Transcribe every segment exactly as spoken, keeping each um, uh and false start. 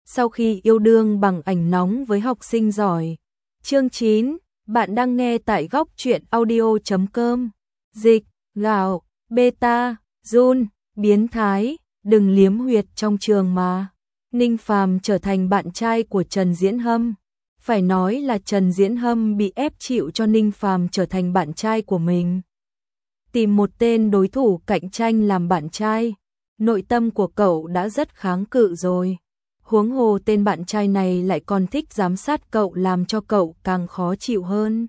Sau khi yêu đương bằng ảnh nóng với học sinh giỏi. Chương chín, bạn đang nghe tại góc truyện audio chấm com. Dịch, gạo, beta, Jun, biến thái, đừng liếm huyệt trong trường mà. Ninh Phàm trở thành bạn trai của Trần Diễn Hâm. Phải nói là Trần Diễn Hâm bị ép chịu cho Ninh Phàm trở thành bạn trai của mình. Tìm một tên đối thủ cạnh tranh làm bạn trai, nội tâm của cậu đã rất kháng cự rồi. Huống hồ tên bạn trai này lại còn thích giám sát cậu làm cho cậu càng khó chịu hơn.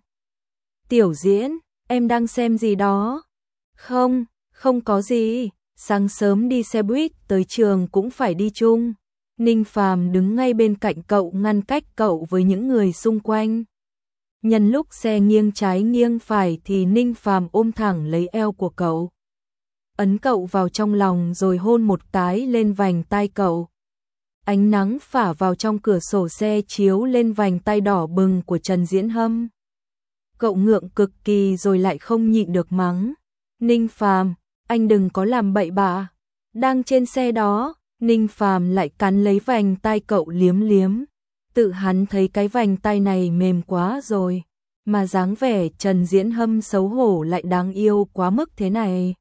Tiểu Diễn, em đang xem gì đó? Không, không có gì, sáng sớm đi xe buýt tới trường cũng phải đi chung. Ninh Phàm đứng ngay bên cạnh cậu ngăn cách cậu với những người xung quanh. Nhân lúc xe nghiêng trái nghiêng phải thì Ninh Phàm ôm thẳng lấy eo của cậu. Ấn cậu vào trong lòng rồi hôn một cái lên vành tai cậu. Ánh nắng phả vào trong cửa sổ xe chiếu lên vành tai đỏ bừng của Trần Diễn Hâm. Cậu ngượng cực kỳ rồi lại không nhịn được mắng. Ninh Phàm, anh đừng có làm bậy bạ. Đang trên xe đó, Ninh Phàm lại cắn lấy vành tai cậu liếm liếm. Tự hắn thấy cái vành tai này mềm quá rồi, mà dáng vẻ Trần Diễn Hâm xấu hổ lại đáng yêu quá mức thế này.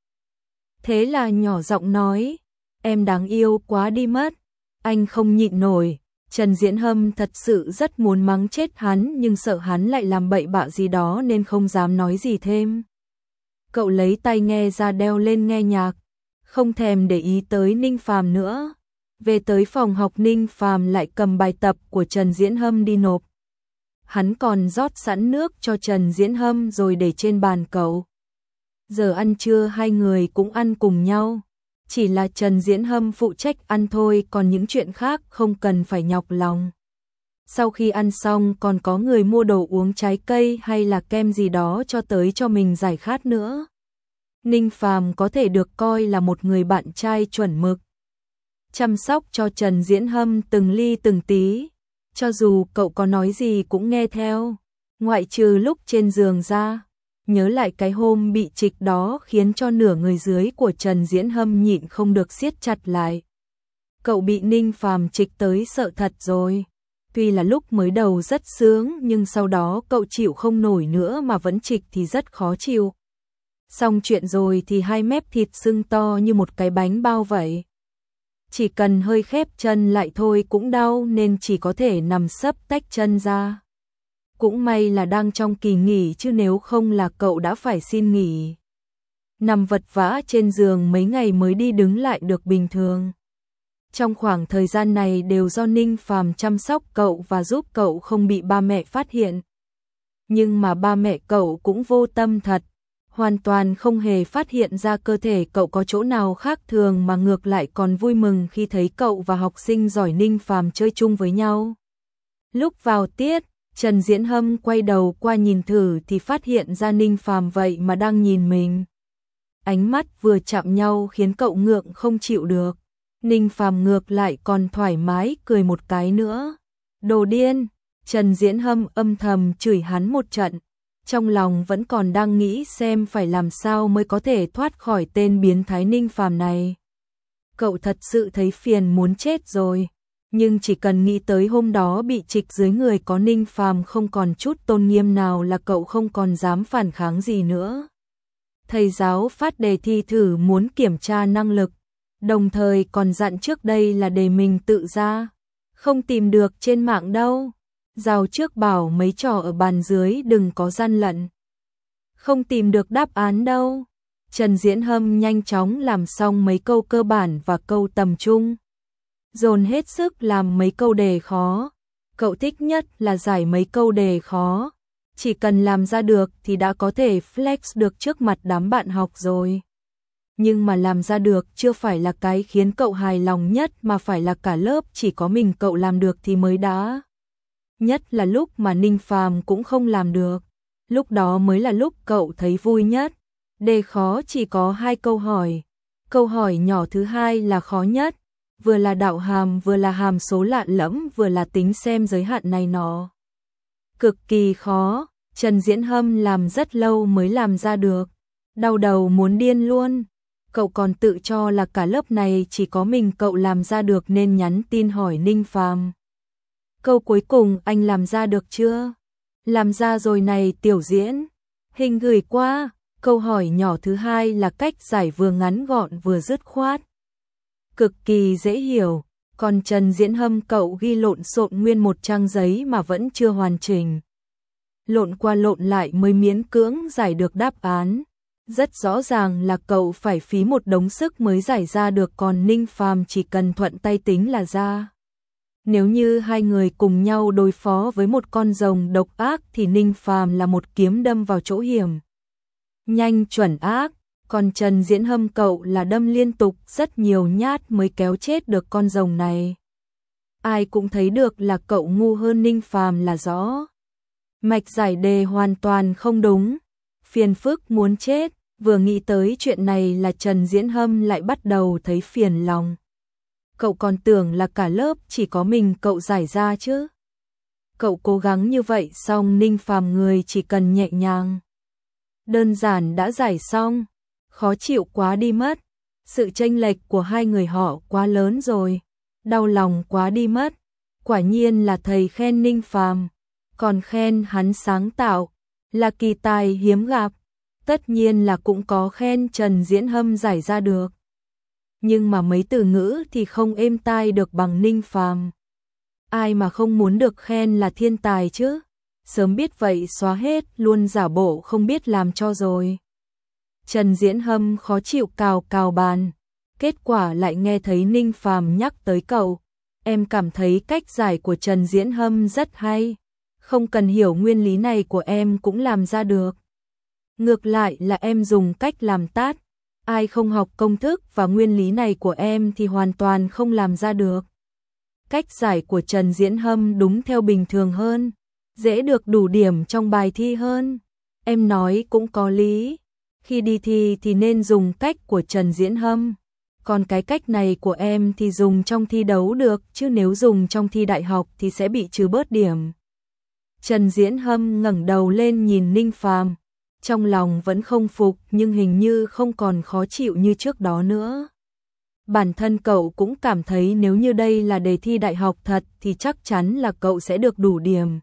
Thế là nhỏ giọng nói, em đáng yêu quá đi mất. Anh không nhịn nổi. Trần Diễn Hâm thật sự rất muốn mắng chết hắn nhưng sợ hắn lại làm bậy bạ gì đó nên không dám nói gì thêm. Cậu lấy tai nghe ra đeo lên nghe nhạc, không thèm để ý tới Ninh Phàm nữa. Về tới phòng học Ninh Phàm lại cầm bài tập của Trần Diễn Hâm đi nộp. Hắn còn rót sẵn nước cho Trần Diễn Hâm rồi để trên bàn cậu. Giờ ăn trưa hai người cũng ăn cùng nhau. Chỉ là Trần Diễn Hâm phụ trách ăn thôi, còn những chuyện khác không cần phải nhọc lòng. Sau khi ăn xong còn có người mua đồ uống trái cây hay là kem gì đó cho tới cho mình giải khát nữa. Ninh Phàm có thể được coi là một người bạn trai chuẩn mực. Chăm sóc cho Trần Diễn Hâm từng ly từng tí. Cho dù cậu có nói gì cũng nghe theo. Ngoại trừ lúc trên giường ra. Nhớ lại cái hôm bị trịch đó khiến cho nửa người dưới của Trần Diễn Hâm nhịn không được siết chặt lại. Cậu bị Ninh Phàm trịch tới sợ thật rồi. Tuy là lúc mới đầu rất sướng nhưng sau đó cậu chịu không nổi nữa mà vẫn trịch thì rất khó chịu. Xong chuyện rồi thì hai mép thịt sưng to như một cái bánh bao vậy. Chỉ cần hơi khép chân lại thôi cũng đau nên chỉ có thể nằm sấp tách chân ra. Cũng may là đang trong kỳ nghỉ chứ nếu không là cậu đã phải xin nghỉ. Nằm vật vã trên giường mấy ngày mới đi đứng lại được bình thường. Trong khoảng thời gian này đều do Ninh Phàm chăm sóc cậu và giúp cậu không bị ba mẹ phát hiện. Nhưng mà ba mẹ cậu cũng vô tâm thật, hoàn toàn không hề phát hiện ra cơ thể cậu có chỗ nào khác thường mà ngược lại còn vui mừng khi thấy cậu và học sinh giỏi Ninh Phàm chơi chung với nhau. Lúc vào tiết, Trần Diễn Hâm quay đầu qua nhìn thử thì phát hiện ra Ninh Phàm vậy mà đang nhìn mình. Ánh mắt vừa chạm nhau khiến cậu ngượng không chịu được. Ninh Phàm ngược lại còn thoải mái cười một cái nữa. Đồ điên, Trần Diễn Hâm âm thầm chửi hắn một trận. Trong lòng vẫn còn đang nghĩ xem phải làm sao mới có thể thoát khỏi tên biến thái Ninh Phàm này. Cậu thật sự thấy phiền muốn chết rồi. Nhưng chỉ cần nghĩ tới hôm đó bị trịch dưới người có Ninh Phàm không còn chút tôn nghiêm nào là cậu không còn dám phản kháng gì nữa. Thầy giáo phát đề thi thử muốn kiểm tra năng lực, đồng thời còn dặn trước đây là để mình tự ra, không tìm được trên mạng đâu. Rào trước bảo mấy trò ở bàn dưới đừng có gian lận. Không tìm được đáp án đâu. Trần Diễn Hâm nhanh chóng làm xong mấy câu cơ bản và câu tầm trung. Dồn hết sức làm mấy câu đề khó. Cậu thích nhất là giải mấy câu đề khó. Chỉ cần làm ra được thì đã có thể flex được trước mặt đám bạn học rồi. Nhưng mà làm ra được chưa phải là cái khiến cậu hài lòng nhất mà phải là cả lớp chỉ có mình cậu làm được thì mới đã. Nhất là lúc mà Ninh Phàm cũng không làm được. Lúc đó mới là lúc cậu thấy vui nhất. Đề khó chỉ có hai câu hỏi. Câu hỏi nhỏ thứ hai là khó nhất. Vừa là đạo hàm vừa là hàm số lạ lẫm vừa là tính xem giới hạn này nó. Cực kỳ khó, Trần Diễn Hâm làm rất lâu mới làm ra được. Đau đầu muốn điên luôn. Cậu còn tự cho là cả lớp này chỉ có mình cậu làm ra được nên nhắn tin hỏi Ninh Phàm. Câu cuối cùng anh làm ra được chưa? Làm ra rồi này Tiểu Diễn. Hình gửi qua. Câu hỏi nhỏ thứ hai là cách giải vừa ngắn gọn vừa dứt khoát. Cực kỳ dễ hiểu. Còn Trần Diễn Hâm cậu ghi lộn xộn nguyên một trang giấy mà vẫn chưa hoàn chỉnh. Lộn qua lộn lại mới miễn cưỡng giải được đáp án. Rất rõ ràng là cậu phải phí một đống sức mới giải ra được, còn Ninh Phàm chỉ cần thuận tay tính là ra. Nếu như hai người cùng nhau đối phó với một con rồng độc ác thì Ninh Phàm là một kiếm đâm vào chỗ hiểm. Nhanh chuẩn ác, còn Trần Diễn Hâm cậu là đâm liên tục rất nhiều nhát mới kéo chết được con rồng này. Ai cũng thấy được là cậu ngu hơn Ninh Phàm là rõ. Mạch giải đề hoàn toàn không đúng. Phiền phức muốn chết, vừa nghĩ tới chuyện này là Trần Diễn Hâm lại bắt đầu thấy phiền lòng. Cậu còn tưởng là cả lớp chỉ có mình cậu giải ra chứ. Cậu cố gắng như vậy xong Ninh Phàm người chỉ cần nhẹ nhàng. Đơn giản đã giải xong, khó chịu quá đi mất. Sự chênh lệch của hai người họ quá lớn rồi, đau lòng quá đi mất. Quả nhiên là thầy khen Ninh Phàm, còn khen hắn sáng tạo, là kỳ tài hiếm gặp. Tất nhiên là cũng có khen Trần Diễn Hâm giải ra được. Nhưng mà mấy từ ngữ thì không êm tai được bằng Ninh Phàm. Ai mà không muốn được khen là thiên tài chứ. Sớm biết vậy xóa hết luôn giả bộ không biết làm cho rồi. Trần Diễn Hâm khó chịu cào cào bàn. Kết quả lại nghe thấy Ninh Phàm nhắc tới cậu. Em cảm thấy cách giải của Trần Diễn Hâm rất hay. Không cần hiểu nguyên lý này của em cũng làm ra được. Ngược lại là em dùng cách làm tát. Ai không học công thức và nguyên lý này của em thì hoàn toàn không làm ra được. Cách giải của Trần Diễn Hâm đúng theo bình thường hơn, dễ được đủ điểm trong bài thi hơn. Em nói cũng có lý. Khi đi thi thì nên dùng cách của Trần Diễn Hâm. Còn cái cách này của em thì dùng trong thi đấu được, chứ nếu dùng trong thi đại học thì sẽ bị trừ bớt điểm. Trần Diễn Hâm ngẩng đầu lên nhìn Ninh Phàm. Trong lòng vẫn không phục nhưng hình như không còn khó chịu như trước đó nữa. Bản thân cậu cũng cảm thấy nếu như đây là đề thi đại học thật thì chắc chắn là cậu sẽ được đủ điểm.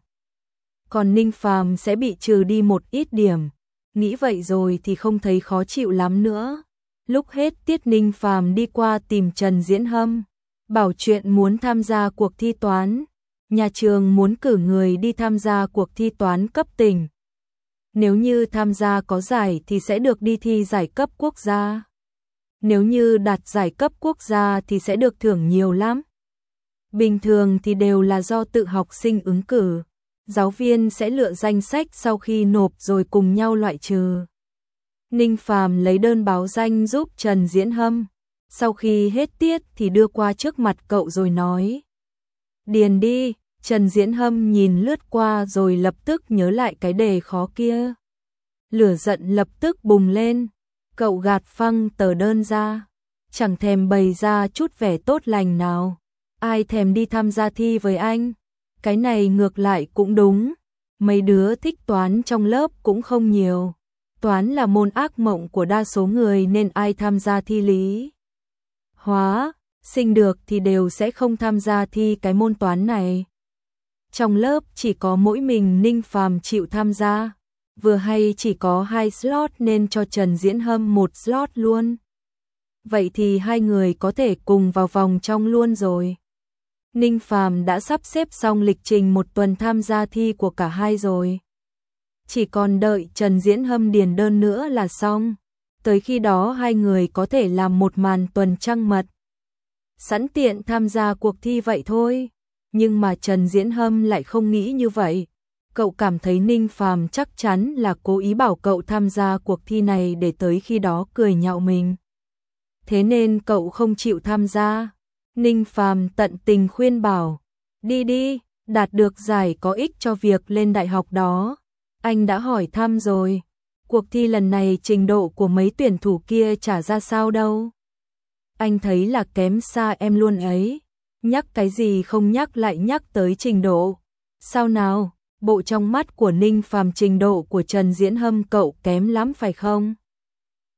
Còn Ninh Phàm sẽ bị trừ đi một ít điểm. Nghĩ vậy rồi thì không thấy khó chịu lắm nữa. Lúc hết tiết Ninh Phàm đi qua tìm Trần Diễn Hâm, bảo chuyện muốn tham gia cuộc thi toán. Nhà trường muốn cử người đi tham gia cuộc thi toán cấp tỉnh. Nếu như tham gia có giải thì sẽ được đi thi giải cấp quốc gia. Nếu như đạt giải cấp quốc gia thì sẽ được thưởng nhiều lắm. Bình thường thì đều là do tự học sinh ứng cử. Giáo viên sẽ lựa danh sách sau khi nộp rồi cùng nhau loại trừ. Ninh Phàm lấy đơn báo danh giúp Trần Diễn Hâm. Sau khi hết tiết thì đưa qua trước mặt cậu rồi nói. Điền đi. Trần Diễn Hâm nhìn lướt qua rồi lập tức nhớ lại cái đề khó kia. Lửa giận lập tức bùng lên. Cậu gạt phăng tờ đơn ra. Chẳng thèm bày ra chút vẻ tốt lành nào. Ai thèm đi tham gia thi với anh. Cái này ngược lại cũng đúng. Mấy đứa thích toán trong lớp cũng không nhiều. Toán là môn ác mộng của đa số người nên ai tham gia thi lý hóa, sinh được thì đều sẽ không tham gia thi cái môn toán này. Trong lớp chỉ có mỗi mình Ninh Phàm chịu tham gia. Vừa hay chỉ có hai slot nên cho Trần Diễn Hâm một slot luôn. Vậy thì hai người có thể cùng vào vòng trong luôn rồi. Ninh Phàm đã sắp xếp xong lịch trình một tuần tham gia thi của cả hai rồi. Chỉ còn đợi Trần Diễn Hâm điền đơn nữa là xong. Tới khi đó hai người có thể làm một màn tuần trăng mật. Sẵn tiện tham gia cuộc thi vậy thôi. Nhưng mà Trần Diễn Hâm lại không nghĩ như vậy. Cậu cảm thấy Ninh Phàm chắc chắn là cố ý bảo cậu tham gia cuộc thi này để tới khi đó cười nhạo mình. Thế nên cậu không chịu tham gia. Ninh Phàm tận tình khuyên bảo. Đi đi, đạt được giải có ích cho việc lên đại học đó. Anh đã hỏi thăm rồi. Cuộc thi lần này trình độ của mấy tuyển thủ kia chả ra sao đâu. Anh thấy là kém xa em luôn ấy. Nhắc cái gì không nhắc lại nhắc tới trình độ. Sao nào, bộ trong mắt của Ninh Phàm trình độ của Trần Diễn Hâm cậu kém lắm phải không?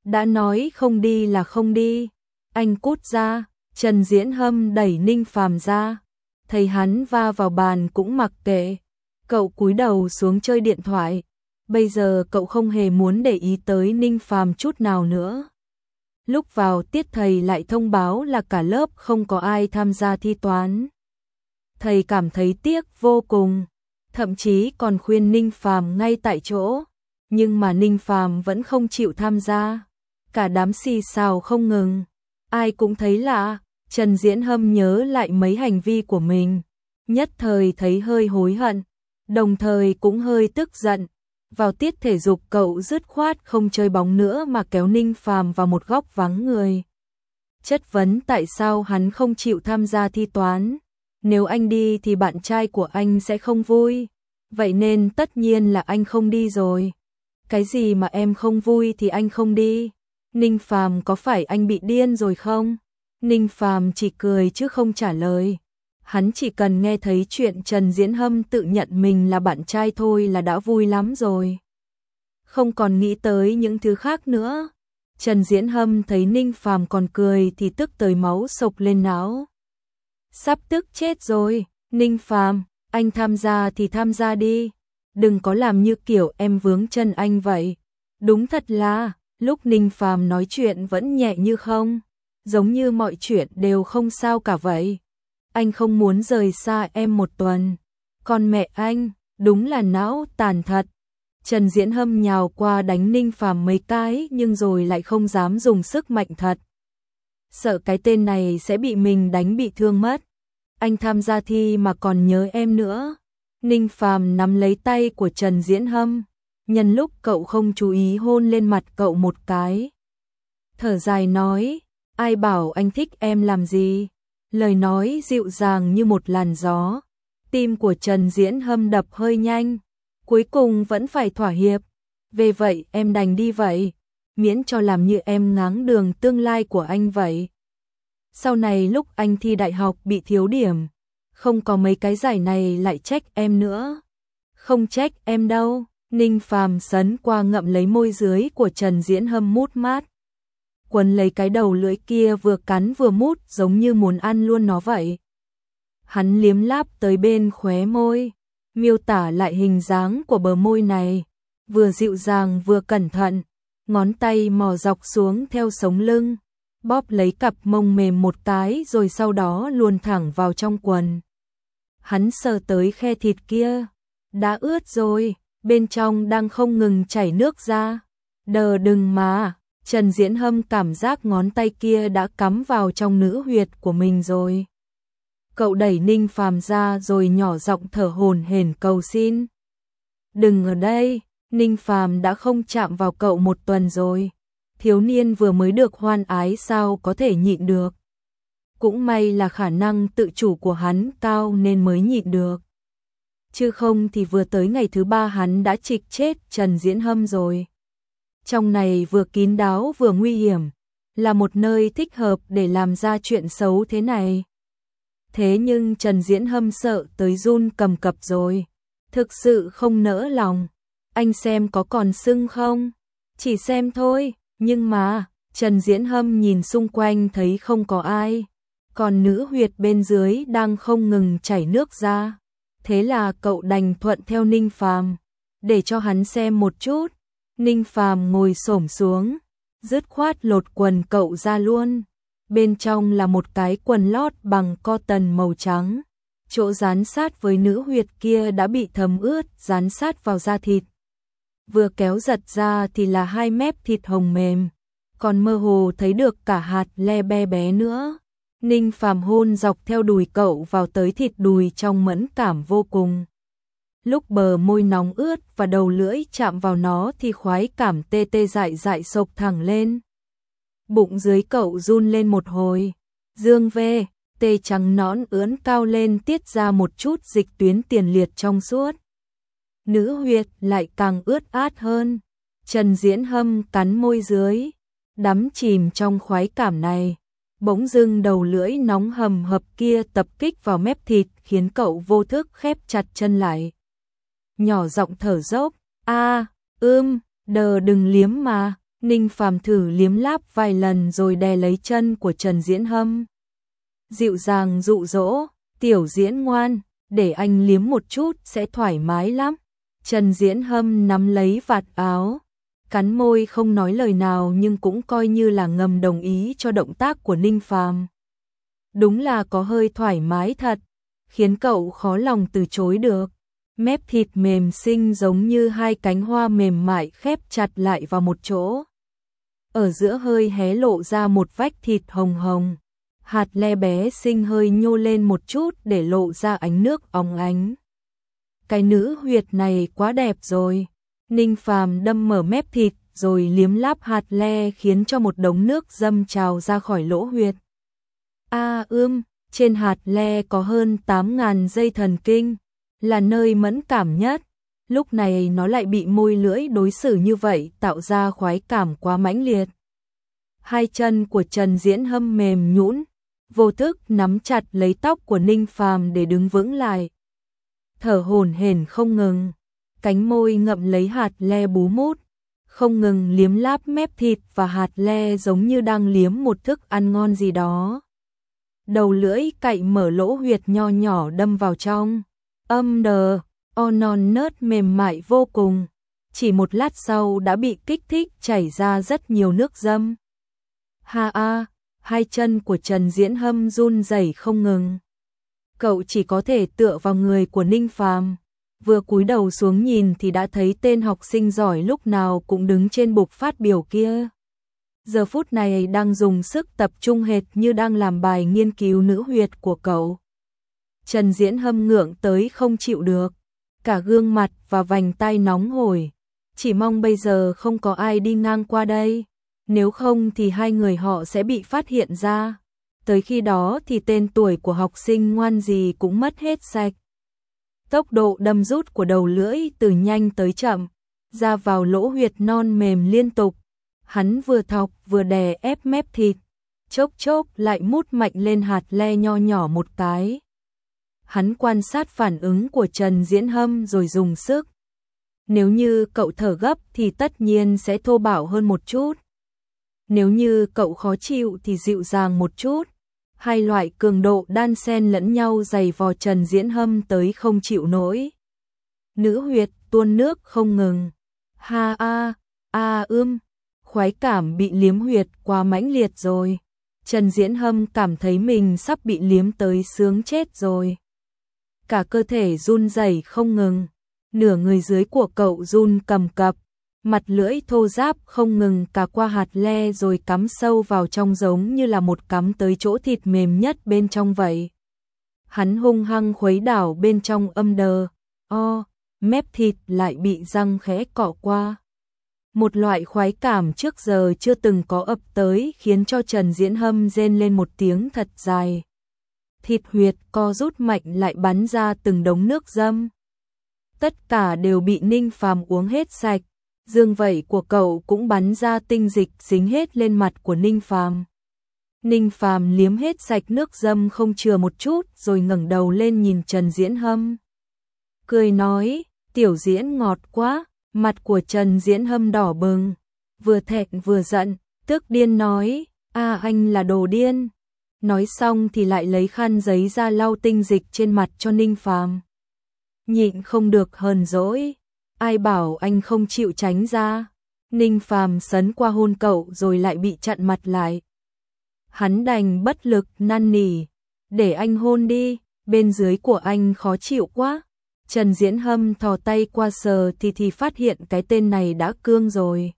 Đã nói không đi là không đi. Anh cút ra. Trần Diễn Hâm đẩy Ninh Phàm ra. Thấy hắn va vào bàn cũng mặc kệ. Cậu cúi đầu xuống chơi điện thoại. Bây giờ cậu không hề muốn để ý tới Ninh Phàm chút nào nữa. Lúc vào tiết thầy lại thông báo là cả lớp không có ai tham gia thi toán. Thầy cảm thấy tiếc vô cùng, thậm chí còn khuyên Ninh Phàm ngay tại chỗ, nhưng mà Ninh Phàm vẫn không chịu tham gia. Cả đám xì xào không ngừng, ai cũng thấy lạ. Trần Diễn Hâm nhớ lại mấy hành vi của mình, nhất thời thấy hơi hối hận, đồng thời cũng hơi tức giận. Vào tiết thể dục cậu dứt khoát không chơi bóng nữa mà kéo Ninh Phàm vào một góc vắng người. Chất vấn tại sao hắn không chịu tham gia thi toán. Nếu anh đi thì bạn trai của anh sẽ không vui. Vậy nên tất nhiên là anh không đi rồi. Cái gì mà em không vui thì anh không đi. Ninh Phàm có phải anh bị điên rồi không? Ninh Phàm chỉ cười chứ không trả lời. Hắn chỉ cần nghe thấy chuyện Trần Diễn Hâm tự nhận mình là bạn trai thôi là đã vui lắm rồi. Không còn nghĩ tới những thứ khác nữa. Trần Diễn Hâm thấy Ninh Phàm còn cười thì tức tới máu sộc lên não. Sắp tức chết rồi. Ninh Phàm, anh tham gia thì tham gia đi. Đừng có làm như kiểu em vướng chân anh vậy. Đúng thật là, lúc Ninh Phàm nói chuyện vẫn nhẹ như không. Giống như mọi chuyện đều không sao cả vậy. Anh không muốn rời xa em một tuần. Còn mẹ anh, đúng là não tàn thật. Trần Diễn Hâm nhào qua đánh Ninh Phàm mấy cái nhưng rồi lại không dám dùng sức mạnh thật. Sợ cái tên này sẽ bị mình đánh bị thương mất. Anh tham gia thi mà còn nhớ em nữa. Ninh Phàm nắm lấy tay của Trần Diễn Hâm, nhân lúc cậu không chú ý hôn lên mặt cậu một cái. Thở dài nói, ai bảo anh thích em làm gì? Lời nói dịu dàng như một làn gió. Tim của Trần Diễn Hâm đập hơi nhanh, cuối cùng vẫn phải thỏa hiệp. Về vậy em đành đi vậy, miễn cho làm như em ngáng đường tương lai của anh vậy. Sau này lúc anh thi đại học bị thiếu điểm, không có mấy cái giải này lại trách em nữa. Không trách em đâu. Ninh Phàm sấn qua ngậm lấy môi dưới của Trần Diễn Hâm mút mát. Quấn lấy cái đầu lưỡi kia vừa cắn vừa mút giống như muốn ăn luôn nó vậy. Hắn liếm láp tới bên khóe môi, miêu tả lại hình dáng của bờ môi này, vừa dịu dàng vừa cẩn thận, ngón tay mò dọc xuống theo sống lưng, bóp lấy cặp mông mềm một cái rồi sau đó luồn thẳng vào trong quần. Hắn sờ tới khe thịt kia, đã ướt rồi, bên trong đang không ngừng chảy nước ra. Đờ đừng mà, Trần Diễn Hâm cảm giác ngón tay kia đã cắm vào trong nữ huyệt của mình rồi. Cậu đẩy Ninh Phàm ra rồi nhỏ giọng thở hổn hển cầu xin. Đừng ở đây, Ninh Phàm đã không chạm vào cậu một tuần rồi. Thiếu niên vừa mới được hoan ái sao có thể nhịn được. Cũng may là khả năng tự chủ của hắn cao nên mới nhịn được. Chứ không thì vừa tới ngày thứ ba hắn đã trịch chết Trần Diễn Hâm rồi. Trong này vừa kín đáo vừa nguy hiểm, là một nơi thích hợp để làm ra chuyện xấu thế này. Thế nhưng Trần Diễn Hâm sợ tới run cầm cập rồi. Thực sự không nỡ lòng. Anh xem có còn sưng không? Chỉ xem thôi, nhưng mà, Trần Diễn Hâm nhìn xung quanh thấy không có ai. Còn nữ huyệt bên dưới đang không ngừng chảy nước ra. Thế là cậu đành thuận theo Ninh Phàm, để cho hắn xem một chút. Ninh Phàm ngồi xổm xuống, dứt khoát lột quần cậu ra luôn. Bên trong là một cái quần lót bằng cotton màu trắng. Chỗ dán sát với nữ huyệt kia đã bị thấm ướt, dán sát vào da thịt. Vừa kéo giật ra thì là hai mép thịt hồng mềm, còn mơ hồ thấy được cả hạt le be bé nữa. Ninh Phàm hôn dọc theo đùi cậu vào tới thịt đùi trong mẫn cảm vô cùng. Lúc bờ môi nóng ướt và đầu lưỡi chạm vào nó thì khoái cảm tê tê dại dại sộc thẳng lên. Bụng dưới cậu run lên một hồi. Dương về, tê trắng nõn ướn cao lên tiết ra một chút dịch tuyến tiền liệt trong suốt. Nữ huyệt lại càng ướt át hơn. Trần Diễn Hâm cắn môi dưới, đắm chìm trong khoái cảm này. Bỗng dưng đầu lưỡi nóng hầm hập kia tập kích vào mép thịt khiến cậu vô thức khép chặt chân lại. Nhỏ giọng thở dốc, a, ưm, đờ đừng liếm mà. Ninh Phàm thử liếm láp vài lần rồi đè lấy chân của Trần Diễn Hâm. Dịu dàng dụ dỗ, tiểu Diễn ngoan, để anh liếm một chút sẽ thoải mái lắm. Trần Diễn Hâm nắm lấy vạt áo, cắn môi không nói lời nào nhưng cũng coi như là ngầm đồng ý cho động tác của Ninh Phàm. Đúng là có hơi thoải mái thật, khiến cậu khó lòng từ chối được. Mép thịt mềm xinh giống như hai cánh hoa mềm mại khép chặt lại vào một chỗ. Ở giữa hơi hé lộ ra một vách thịt hồng hồng. Hạt le bé xinh hơi nhô lên một chút để lộ ra ánh nước óng ánh. Cái nữ huyệt này quá đẹp rồi. Ninh Phàm đâm mở mép thịt rồi liếm láp hạt le khiến cho một đống nước dâm trào ra khỏi lỗ huyệt. A ưm, trên hạt le có hơn tám nghìn dây thần kinh, là nơi mẫn cảm nhất. Lúc này nó lại bị môi lưỡi đối xử như vậy tạo ra khoái cảm quá mãnh liệt. Hai chân của Trần Diễn Hâm mềm nhũn, vô thức nắm chặt lấy tóc của Ninh Phàm để đứng vững lại. Thở hổn hển không ngừng, cánh môi ngậm lấy hạt le bú mút, không ngừng liếm láp mép thịt và hạt le giống như đang liếm một thức ăn ngon gì đó. Đầu lưỡi cạy mở lỗ huyệt nho nhỏ đâm vào trong. Âm đờ, o non nớt mềm mại vô cùng. Chỉ một lát sau đã bị kích thích chảy ra rất nhiều nước dâm. Ha a, hai chân của Trần Diễn Hâm run rẩy không ngừng. Cậu chỉ có thể tựa vào người của Ninh Phàm. Vừa cúi đầu xuống nhìn thì đã thấy tên học sinh giỏi lúc nào cũng đứng trên bục phát biểu kia. Giờ phút này đang dùng sức tập trung hệt như đang làm bài nghiên cứu nữ huyệt của cậu. Trần Diễn Hâm ngượng tới không chịu được, cả gương mặt và vành tay nóng hổi, chỉ mong bây giờ không có ai đi ngang qua đây, nếu không thì hai người họ sẽ bị phát hiện ra, tới khi đó thì tên tuổi của học sinh ngoan gì cũng mất hết sạch. Tốc độ đâm rút của đầu lưỡi từ nhanh tới chậm, ra vào lỗ huyệt non mềm liên tục, hắn vừa thọc vừa đè ép mép thịt, chốc chốc lại mút mạnh lên hạt le nho nhỏ một cái. Hắn quan sát phản ứng của Trần Diễn Hâm rồi dùng sức. Nếu như cậu thở gấp thì tất nhiên sẽ thô bạo hơn một chút. Nếu như cậu khó chịu thì dịu dàng một chút. Hai loại cường độ đan xen lẫn nhau giày vò Trần Diễn Hâm tới không chịu nổi. Nữ huyệt tuôn nước không ngừng. Ha a, a ưm, khoái cảm bị liếm huyệt quá mãnh liệt rồi. Trần Diễn Hâm cảm thấy mình sắp bị liếm tới sướng chết rồi. Cả cơ thể run rẩy không ngừng, nửa người dưới của cậu run cầm cập, mặt lưỡi thô ráp không ngừng cà qua hạt le rồi cắm sâu vào trong giống như là một cắm tới chỗ thịt mềm nhất bên trong vậy. Hắn hung hăng khuấy đảo bên trong âm đờ, o, mép thịt lại bị răng khẽ cọ qua. Một loại khoái cảm trước giờ chưa từng có ập tới khiến cho Trần Diễn Hâm rên lên một tiếng thật dài. Thịt huyệt co rút mạnh lại bắn ra từng đống nước dâm. Tất cả đều bị Ninh Phàm uống hết sạch, dương vẩy của cậu cũng bắn ra tinh dịch dính hết lên mặt của Ninh Phàm. Ninh Phàm liếm hết sạch nước dâm không chừa một chút rồi ngẩng đầu lên nhìn Trần Diễn Hâm. Cười nói, tiểu Diễn ngọt quá, mặt của Trần Diễn Hâm đỏ bừng, vừa thẹn vừa giận, tức điên nói, a anh là đồ điên. Nói xong thì lại lấy khăn giấy ra lau tinh dịch trên mặt cho Ninh Phàm. Nhịn không được hờn dỗi, ai bảo anh không chịu tránh ra. Ninh Phàm sấn qua hôn cậu rồi lại bị chặn mặt lại. Hắn đành bất lực năn nỉ, để anh hôn đi, bên dưới của anh khó chịu quá. Trần Diễn Hâm thò tay qua sờ thì thì phát hiện cái tên này đã cương rồi.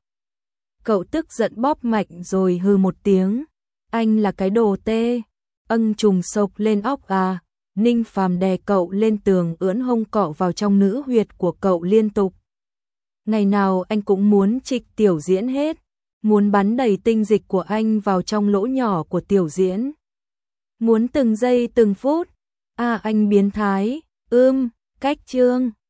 Cậu tức giận bóp mạnh rồi hừ một tiếng. Anh là cái đồ tê, ân trùng sộc lên óc à. Ninh Phàm đè cậu lên tường ưỡn hông cọ vào trong nữ huyệt của cậu liên tục. Ngày nào anh cũng muốn trịch tiểu Diễn hết, muốn bắn đầy tinh dịch của anh vào trong lỗ nhỏ của tiểu Diễn. Muốn từng giây từng phút, à anh biến thái, ưm, cách chương.